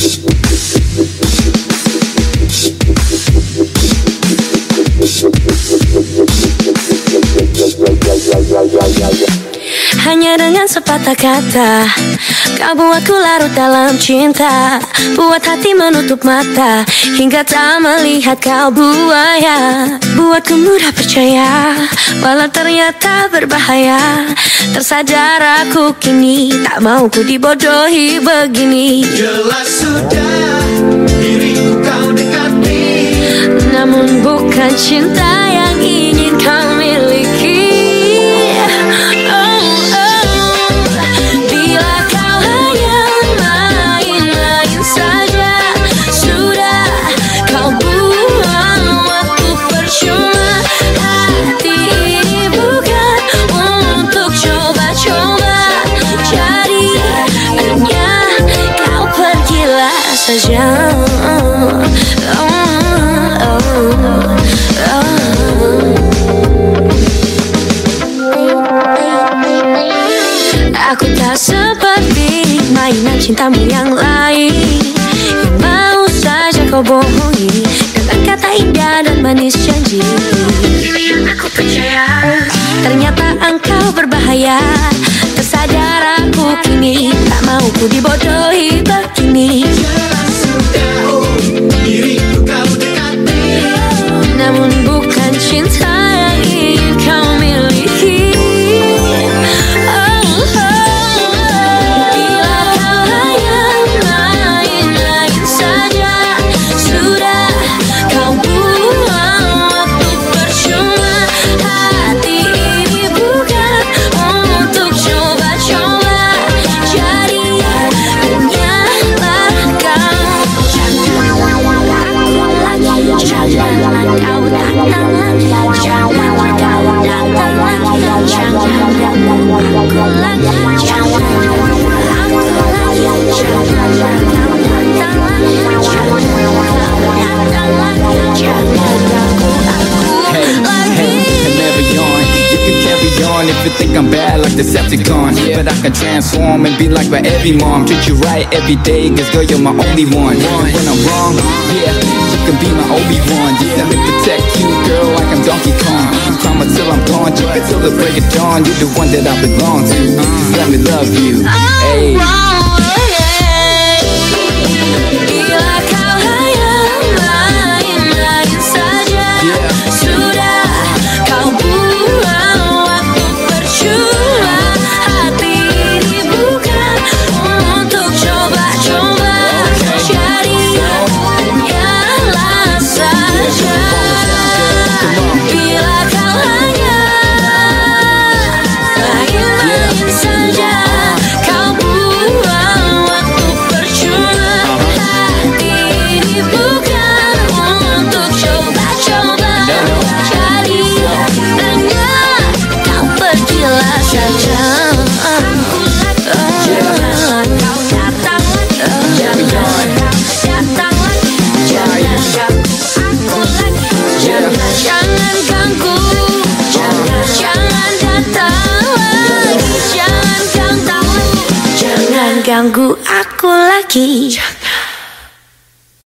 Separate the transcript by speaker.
Speaker 1: Hanya dengan sepatah kata kau buatku larut dalam cinta, buat hati menutup mata hingga tak melihat kau buaya. Buatku mudah percaya walau ternyata berbahaya. Tersadar aku kini tak mau ku dibodohi begini.
Speaker 2: Jelas sudah diriku kau dekati,
Speaker 1: namun bukan cinta yang ingin kau miliki. Aku tak seperti mainan cintamu yang lain yang mau saja kau bohongi dengan kata indah dan manis janji. Aku percaya ternyata engkau berbahaya. Tersadar aku kini tak mau ku dibodohi begini.
Speaker 2: jelas sudah diriku kau dekati,
Speaker 1: namun bukan cinta yang ingin kau miliki. Bila kau hanya main-main saja, sudah kau buang waktu percuma. Hati ini bukan untuk coba-coba, jadi hanyalah kau. Janganlah kau datang lagi, janganlah kau datang lagi, janganlah aku lagi, janganlah aku lagi, janganlah kau datang lagi, janganlah kau datang lagi, janganlah aku lagi.
Speaker 3: And never yawn. You can carry on if you think I'm bad like Decepticon, but I can transform and be like my every mom. Treat you right every day, cause girl you're my only one. And when I'm wrong, yeah, you can be my Obi-Wan. Yeah, let me protect you, girl, like I'm Donkey Kong. Climb until I'm gone, drink until the break of dawn. You're the one that I belong to, just let me love you. Hey.
Speaker 1: Bila kau hanya main-main saja, sudah kau buang waktu percuma. Hati ini bukan untuk coba-coba, jadi hanyalah saja. Bila kau hanya main-main saja, kau buang waktu percuma. Hati ini bukan untuk coba-coba, jadi hanya kau pergilah saja. Jangan kau datang lagi, jangan kau datang lagi, jangan ganggu aku lagi, jangan ganggu, jangan datang lagi, jangan ganggu aku lagi.